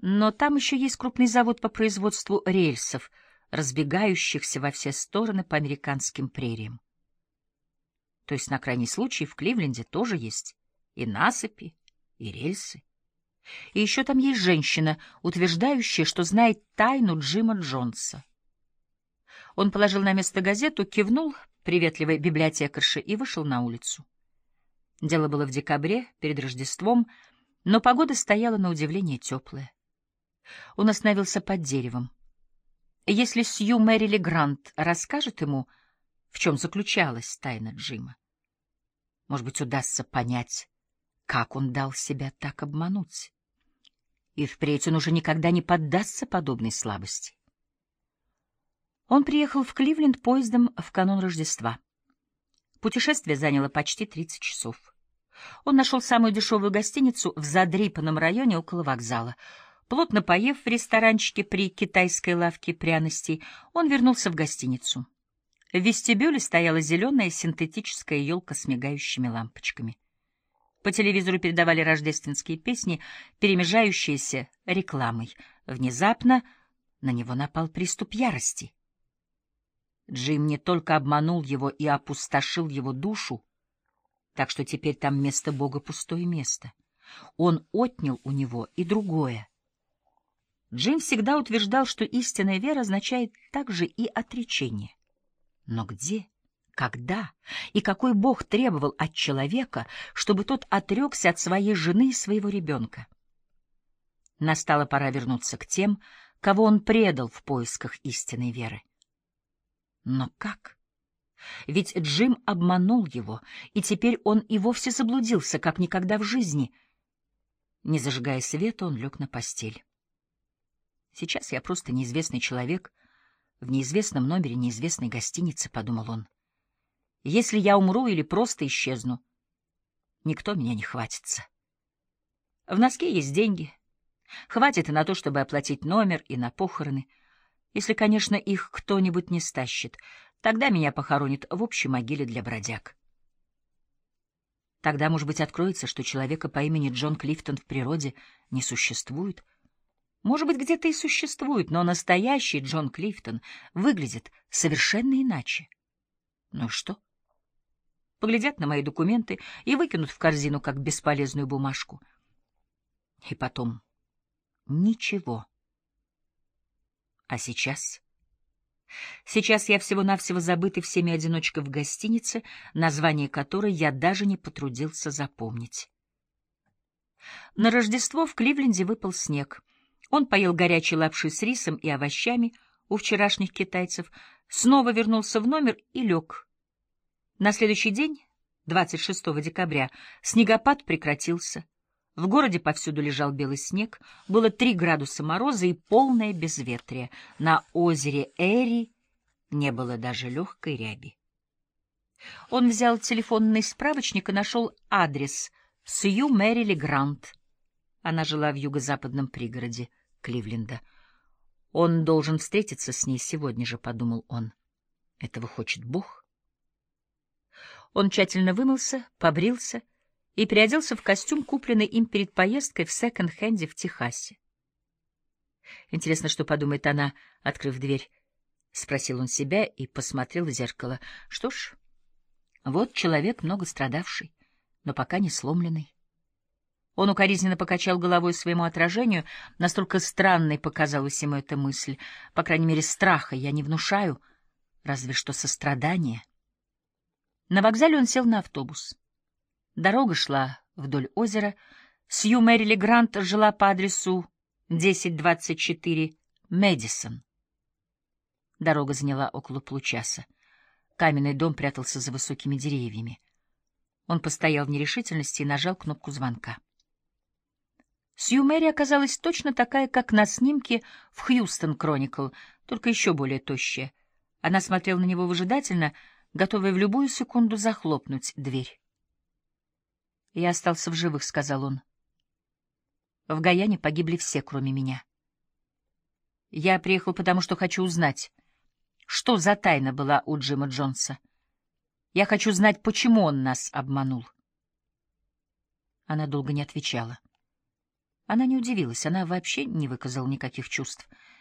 Но там еще есть крупный завод по производству рельсов, разбегающихся во все стороны по американским прериям. То есть, на крайний случай, в Кливленде тоже есть и насыпи, и рельсы. И еще там есть женщина, утверждающая, что знает тайну Джима Джонса. Он положил на место газету, кивнул приветливой библиотекарше и вышел на улицу. Дело было в декабре, перед Рождеством, но погода стояла на удивление теплая. Он остановился под деревом. Если Сью Мерили Грант расскажет ему, в чем заключалась тайна Джима, может быть, удастся понять, как он дал себя так обмануть. И впредь он уже никогда не поддастся подобной слабости. Он приехал в Кливленд поездом в канун Рождества. Путешествие заняло почти 30 часов. Он нашел самую дешевую гостиницу в задрипанном районе около вокзала. Плотно поев в ресторанчике при китайской лавке пряностей, он вернулся в гостиницу. В вестибюле стояла зеленая синтетическая елка с мигающими лампочками. По телевизору передавали рождественские песни, перемежающиеся рекламой. Внезапно на него напал приступ ярости. Джим не только обманул его и опустошил его душу, так что теперь там вместо Бога пустое место. Он отнял у него и другое. Джим всегда утверждал, что истинная вера означает также и отречение. Но где, когда и какой Бог требовал от человека, чтобы тот отрекся от своей жены и своего ребенка? Настала пора вернуться к тем, кого он предал в поисках истинной веры. Но как? Ведь Джим обманул его, и теперь он и вовсе заблудился, как никогда в жизни. Не зажигая света, он лег на постель. «Сейчас я просто неизвестный человек в неизвестном номере неизвестной гостиницы», — подумал он. «Если я умру или просто исчезну, никто меня не хватится. В носке есть деньги. Хватит и на то, чтобы оплатить номер, и на похороны. Если, конечно, их кто-нибудь не стащит, тогда меня похоронят в общей могиле для бродяг. Тогда, может быть, откроется, что человека по имени Джон Клифтон в природе не существует. Может быть, где-то и существует, но настоящий Джон Клифтон выглядит совершенно иначе. Ну и что? Поглядят на мои документы и выкинут в корзину, как бесполезную бумажку. И потом ничего. А сейчас? Сейчас я всего-навсего забытый всеми одиночка в гостинице, название которой я даже не потрудился запомнить. На Рождество в Кливленде выпал снег. Он поел горячей лапши с рисом и овощами у вчерашних китайцев, снова вернулся в номер и лег. На следующий день, 26 декабря, снегопад прекратился. В городе повсюду лежал белый снег, было 3 градуса мороза и полное безветрие. На озере Эри не было даже легкой ряби. Он взял телефонный справочник и нашел адрес Сью Мерили Грант. Она жила в юго-западном пригороде Кливленда. Он должен встретиться с ней сегодня же, подумал он. Этого хочет Бог. Он тщательно вымылся, побрился и переоделся в костюм, купленный им перед поездкой в секонд-хенде в Техасе. Интересно, что подумает она, открыв дверь. Спросил он себя и посмотрел в зеркало. Что ж, вот человек, много страдавший, но пока не сломленный. Он укоризненно покачал головой своему отражению, настолько странной показалась ему эта мысль. По крайней мере, страха я не внушаю, разве что сострадание. На вокзале он сел на автобус. Дорога шла вдоль озера. Сью Мерили Грант жила по адресу 1024 Мэдисон. Дорога заняла около получаса. Каменный дом прятался за высокими деревьями. Он постоял в нерешительности и нажал кнопку звонка. Сью Мэри оказалась точно такая, как на снимке в «Хьюстон Кроникл», только еще более тощая. Она смотрела на него выжидательно, готовая в любую секунду захлопнуть дверь. «Я остался в живых», — сказал он. «В Гаяне погибли все, кроме меня. Я приехал потому, что хочу узнать, что за тайна была у Джима Джонса. Я хочу знать, почему он нас обманул». Она долго не отвечала. Она не удивилась, она вообще не выказала никаких чувств.